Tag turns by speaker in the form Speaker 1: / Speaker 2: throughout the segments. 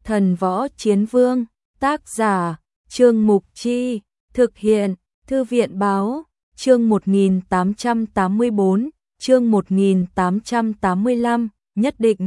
Speaker 1: Thần Võ Chiến Vương, tác giả, Trương Mục Chi, thực hiện, Thư viện Báo, chương 1884, chương 1885, nhất định.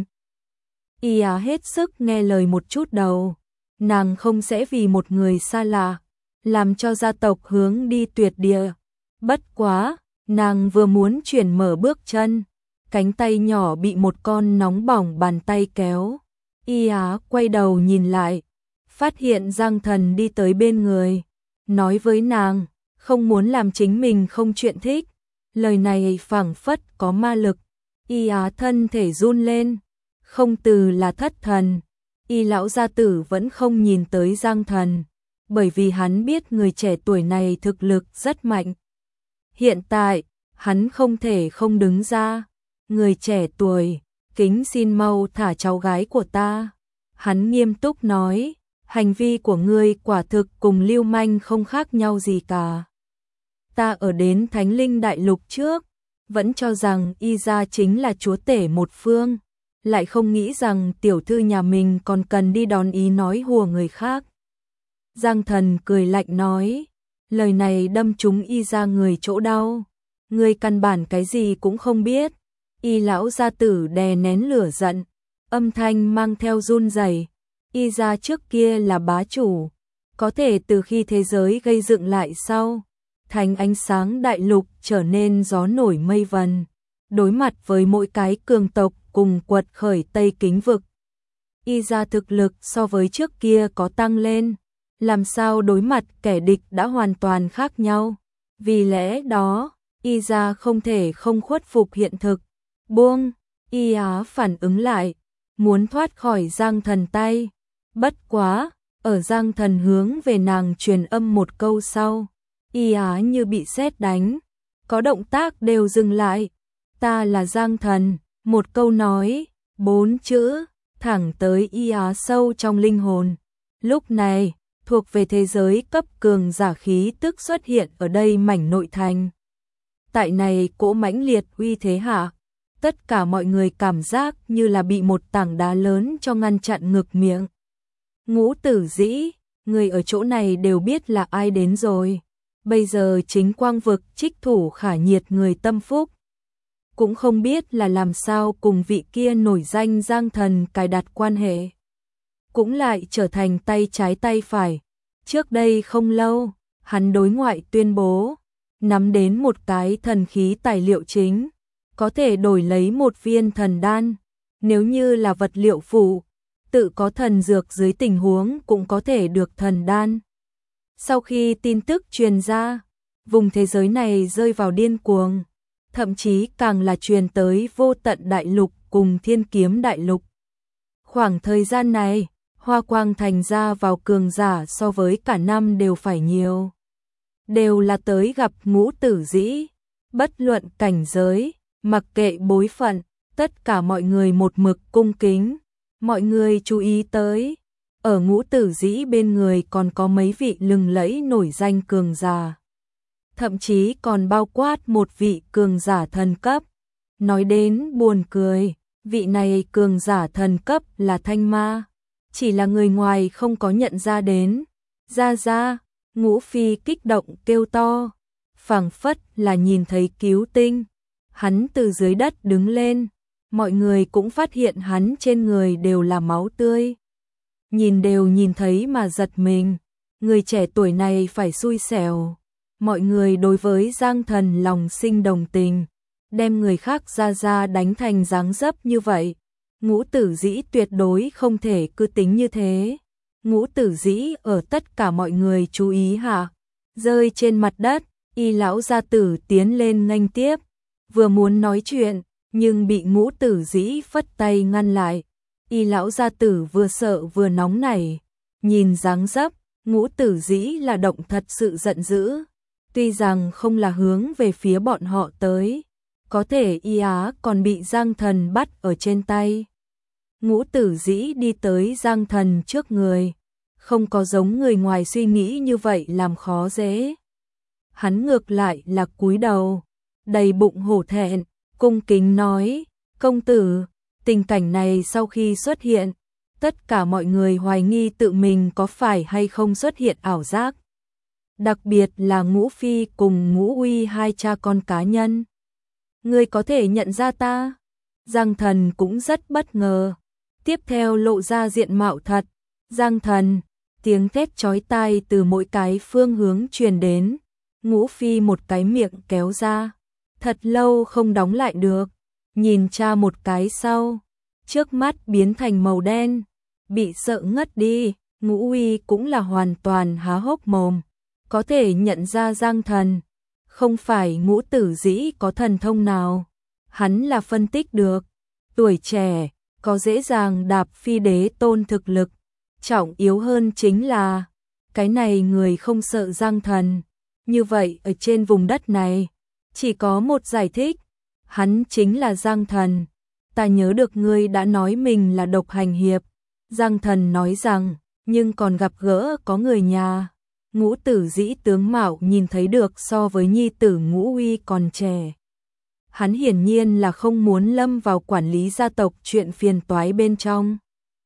Speaker 1: Y hết sức nghe lời một chút đầu, nàng không sẽ vì một người xa lạ, làm cho gia tộc hướng đi tuyệt địa. Bất quá, nàng vừa muốn chuyển mở bước chân, cánh tay nhỏ bị một con nóng bỏng bàn tay kéo. Y quay đầu nhìn lại, phát hiện Giang Thần đi tới bên người, nói với nàng, không muốn làm chính mình không chuyện thích. Lời này phảng phất có ma lực. Y thân thể run lên, không từ là thất thần. Y lão gia tử vẫn không nhìn tới Giang Thần, bởi vì hắn biết người trẻ tuổi này thực lực rất mạnh. Hiện tại, hắn không thể không đứng ra. Người trẻ tuổi, kính xin mau thả cháu gái của ta. Hắn nghiêm túc nói, hành vi của ngươi quả thực cùng lưu manh không khác nhau gì cả. Ta ở đến Thánh Linh Đại Lục trước, vẫn cho rằng Y gia chính là chúa tể một phương, lại không nghĩ rằng tiểu thư nhà mình còn cần đi đón ý nói hùa người khác. Giang Thần cười lạnh nói, lời này đâm trúng Y gia người chỗ đau. Ngươi căn bản cái gì cũng không biết. Y lão gia tử đè nén lửa giận, âm thanh mang theo run rẩy. Y gia trước kia là bá chủ, có thể từ khi thế giới gây dựng lại sau, thành ánh sáng đại lục trở nên gió nổi mây vần, đối mặt với mỗi cái cường tộc cùng quật khởi Tây Kính vực. Y gia thực lực so với trước kia có tăng lên, làm sao đối mặt kẻ địch đã hoàn toàn khác nhau. Vì lẽ đó, Y gia không thể không khuất phục hiện thực. Buông, Y phản ứng lại, muốn thoát khỏi Giang Thần tay. Bất quá, ở Giang Thần hướng về nàng truyền âm một câu sau, Y như bị sét đánh, có động tác đều dừng lại. Ta là Giang Thần, một câu nói, 4 chữ, thẳng tới Y sâu trong linh hồn. Lúc này, thuộc về thế giới cấp cường giả khí tức xuất hiện ở đây mảnh nội thành. Tại này cỗ mãnh liệt uy thế hạ, tất cả mọi người cảm giác như là bị một tảng đá lớn cho ngăn chặn ngực miệng. Ngũ Tử Dĩ, người ở chỗ này đều biết là ai đến rồi. Bây giờ chính Quang Vực Trích Thủ Khả Nhiệt người tâm phúc, cũng không biết là làm sao cùng vị kia nổi danh Giang Thần cài đặt quan hệ, cũng lại trở thành tay trái tay phải. Trước đây không lâu, hắn đối ngoại tuyên bố, nắm đến một cái thần khí tài liệu chính, có thể đổi lấy một viên thần đan. Nếu như là vật liệu phụ, tự có thần dược dưới tình huống cũng có thể được thần đan. Sau khi tin tức truyền ra, vùng thế giới này rơi vào điên cuồng, thậm chí càng là truyền tới Vô Tận Đại Lục cùng Thiên Kiếm Đại Lục. Khoảng thời gian này, Hoa Quang Thành ra vào cường giả so với cả năm đều phải nhiều. Đều là tới gặp Ngũ Tử Dĩ, bất luận cảnh giới, mặc kệ bối phận, tất cả mọi người một mực cung kính. Mọi người chú ý tới, ở Ngũ Tử Dĩ bên người còn có mấy vị lừng lẫy nổi danh cường giả. Thậm chí còn bao quát một vị cường giả thần cấp. Nói đến buồn cười, vị này cường giả thần cấp là Thanh Ma. Chỉ là người ngoài không có nhận ra đến. Ra, Ngũ Phi kích động kêu to, phảng phất là nhìn thấy cứu tinh. Hắn từ dưới đất đứng lên, mọi người cũng phát hiện hắn trên người đều là máu tươi. Nhìn đều nhìn thấy mà giật mình, người trẻ tuổi này phải xui xẻo. Mọi người đối với Giang Thần lòng sinh đồng tình, đem người khác ra đánh thành dáng dấp như vậy. Ngũ Tử Dĩ tuyệt đối không thể cứ tính như thế. Ngũ Tử Dĩ ở tất cả mọi người chú ý hạ, rơi trên mặt đất. Y lão gia tử tiến lên nghênh tiếp, vừa muốn nói chuyện, nhưng bị Ngũ Tử Dĩ phất tay ngăn lại. Y lão gia tử vừa sợ vừa nóng nảy, nhìn dáng dấp, Ngũ Tử Dĩ là động thật sự giận dữ. Tuy rằng không là hướng về phía bọn họ tới, có thể Y còn bị Giang Thần bắt ở trên tay. Ngũ Tử Dĩ đi tới Giang Thần trước người, không có giống người ngoài suy nghĩ như vậy làm khó dễ. Hắn ngược lại là cúi đầu, đầy bụng hổ thẹn, cung kính nói, công tử, tình cảnh này sau khi xuất hiện, Tất cả mọi người hoài nghi tự mình có phải hay không xuất hiện ảo giác. Đặc biệt là Ngũ Phi cùng Ngũ Uy hai cha con cá nhân. Ngươi có thể nhận ra ta? Giang Thần cũng rất bất ngờ. Tiếp theo lộ ra diện mạo thật. Giang Thần, tiếng thét chói tai từ mỗi cái phương hướng truyền đến. Ngũ Phi một cái miệng kéo ra. Thật lâu không đóng lại được. Nhìn cha một cái sau. Trước mắt biến thành màu đen. Bị sợ ngất đi. Ngũ Uy cũng là hoàn toàn há hốc mồm. Có thể nhận ra Giang Thần. Không phải Ngũ Tử Dĩ có thần thông nào. Hắn là phân tích được. Tuổi trẻ, có dễ dàng đạp phi đế tôn thực lực. Trọng yếu hơn chính là, cái này người không sợ Giang Thần. Như vậy ở trên vùng đất này, chỉ có một giải thích. Hắn chính là Giang Thần. Ta nhớ được ngươi đã nói mình là độc hành hiệp. Giang Thần nói rằng, nhưng còn gặp gỡ có người nhà. Ngũ Tử Dĩ tướng mạo nhìn thấy được so với nhi tử Ngũ Uy còn trẻ. Hắn hiển nhiên là không muốn lâm vào quản lý gia tộc chuyện phiền toái bên trong.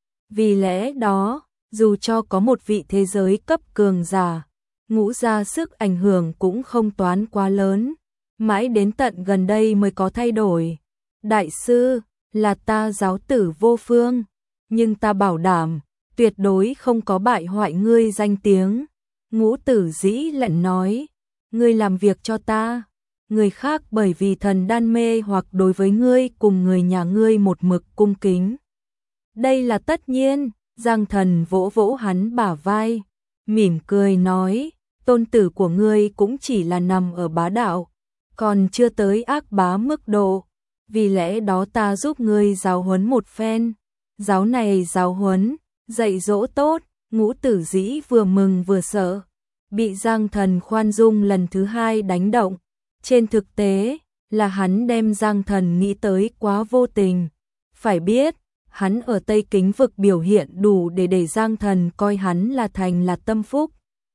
Speaker 1: Vì lẽ đó, dù cho có một vị thế giới cấp cường giả, Ngũ gia sức ảnh hưởng cũng không toán quá lớn. Mãi đến tận gần đây mới có thay đổi. Đại sư, là ta giáo tử vô phương, nhưng ta bảo đảm, tuyệt đối không có bại hoại ngươi danh tiếng. Ngũ Tử Dĩ lạnh nói, ngươi làm việc cho ta, người khác bởi vì thần đan mê hoặc đối với ngươi cùng người nhà ngươi một mực cung kính. Đây là tất nhiên. Giang Thần vỗ vỗ hắn bả vai, mỉm cười nói, tôn tử của ngươi cũng chỉ là nằm ở bá đạo, còn chưa tới ác bá mức độ, vì lẽ đó ta giúp ngươi giáo huấn một phen. Giáo này giáo huấn, dạy dỗ tốt. Ngũ Tử Dĩ vừa mừng vừa sợ, bị Giang Thần khoan dung lần thứ hai đánh động. Trên thực tế, là hắn đem Giang Thần nghĩ tới quá vô tình. Phải biết, hắn ở Tây Kính vực biểu hiện đủ để Giang Thần coi hắn là thành là tâm phúc.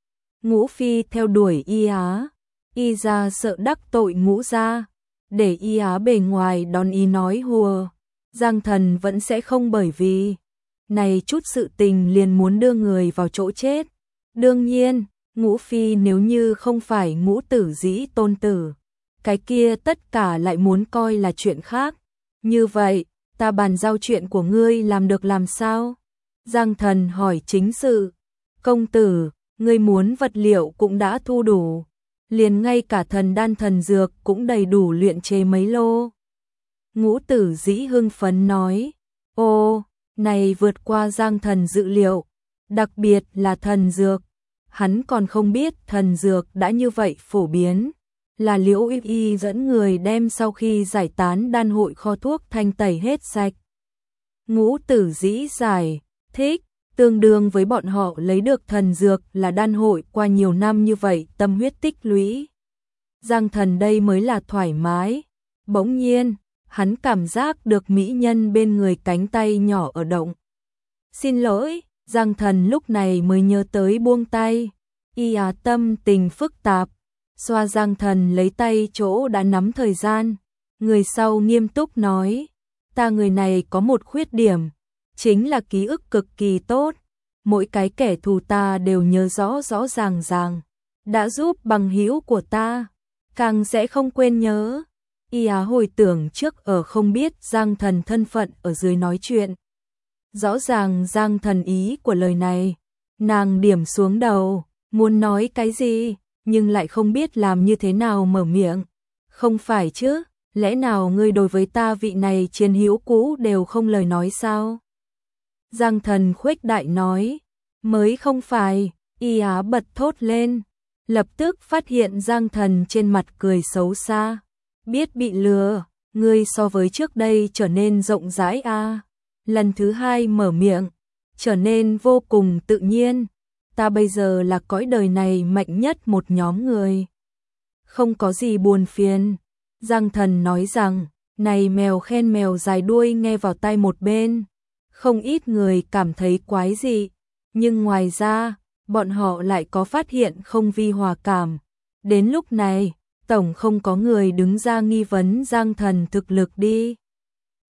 Speaker 1: Ngũ Phi theo đuổi Y Á, Y gia sợ đắc tội Ngũ gia, để Y Á bề ngoài đón ý nói hùa. Giang Thần vẫn sẽ không bởi vì này chút sự tình liền muốn đưa người vào chỗ chết. Đương nhiên, Ngũ Phi nếu như không phải Ngũ Tử Dĩ tôn tử, cái kia tất cả lại muốn coi là chuyện khác. Như vậy, ta bàn giao chuyện của ngươi làm được làm sao? Giang Thần hỏi chính sự. Công tử, ngươi muốn vật liệu cũng đã thu đủ, liền ngay cả thần đan thần dược cũng đầy đủ luyện chế mấy lô. Ngũ Tử Dĩ hưng phấn nói, ô, này vượt qua Giang Thần dự liệu, đặc biệt là thần dược. Hắn còn không biết thần dược đã như vậy phổ biến, là Liễu Y Y dẫn người đem sau khi giải tán đan hội kho thuốc thanh tẩy hết sạch. Ngũ Tử Dĩ giải thích, tương đương với bọn họ lấy được thần dược là đan hội qua nhiều năm như vậy tâm huyết tích lũy. Giang Thần đây mới là thoải mái. Bỗng nhiên, hắn cảm giác được mỹ nhân bên người cánh tay nhỏ ở động. Xin lỗi, Giang Thần lúc này mới nhớ tới buông tay. Y Á tâm tình phức tạp, xoa Giang Thần lấy tay chỗ đã nắm thời gian. Người sau nghiêm túc nói, ta người này có một khuyết điểm, chính là ký ức cực kỳ tốt. Mỗi cái kẻ thù ta đều nhớ rõ rõ ràng ràng. Đã giúp bằng hữu của ta, càng sẽ không quên nhớ. Y Á hồi tưởng trước ở không biết Giang Thần thân phận ở dưới nói chuyện. Rõ ràng Giang Thần ý của lời này, nàng điểm xuống đầu, muốn nói cái gì, nhưng lại không biết làm như thế nào mở miệng. Không phải chứ, lẽ nào ngươi đối với ta vị này chiến hữu cũ đều không lời nói sao? Giang Thần khuếch đại nói, mới không phải. Y Á bật thốt lên, lập tức phát hiện Giang Thần trên mặt cười xấu xa. Biết bị lừa, ngươi so với trước đây trở nên rộng rãi a. Lần thứ hai mở miệng, trở nên vô cùng tự nhiên. Ta bây giờ là cõi đời này mạnh nhất một nhóm người. Không có gì buồn phiền. Giang Thần nói rằng, này mèo khen mèo dài đuôi nghe vào tai một bên. Không ít người cảm thấy quái dị, nhưng ngoài ra, bọn họ lại có phát hiện không vi hòa cảm. Đến lúc này, tổng không có người đứng ra nghi vấn Giang Thần thực lực đi.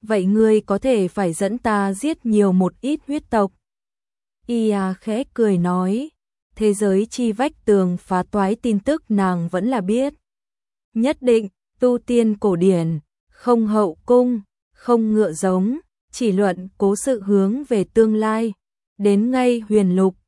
Speaker 1: vậy ngươi có thể phải dẫn ta giết nhiều một ít huyết tộc. Ia khẽ cười nói, thế giới chi vách tường phá toái tin tức nàng vẫn là biết. Nhất định, tu tiên cổ điển, không hậu cung, không ngựa giống, chỉ luận cố sự hướng về tương lai. Đến ngay huyền lục,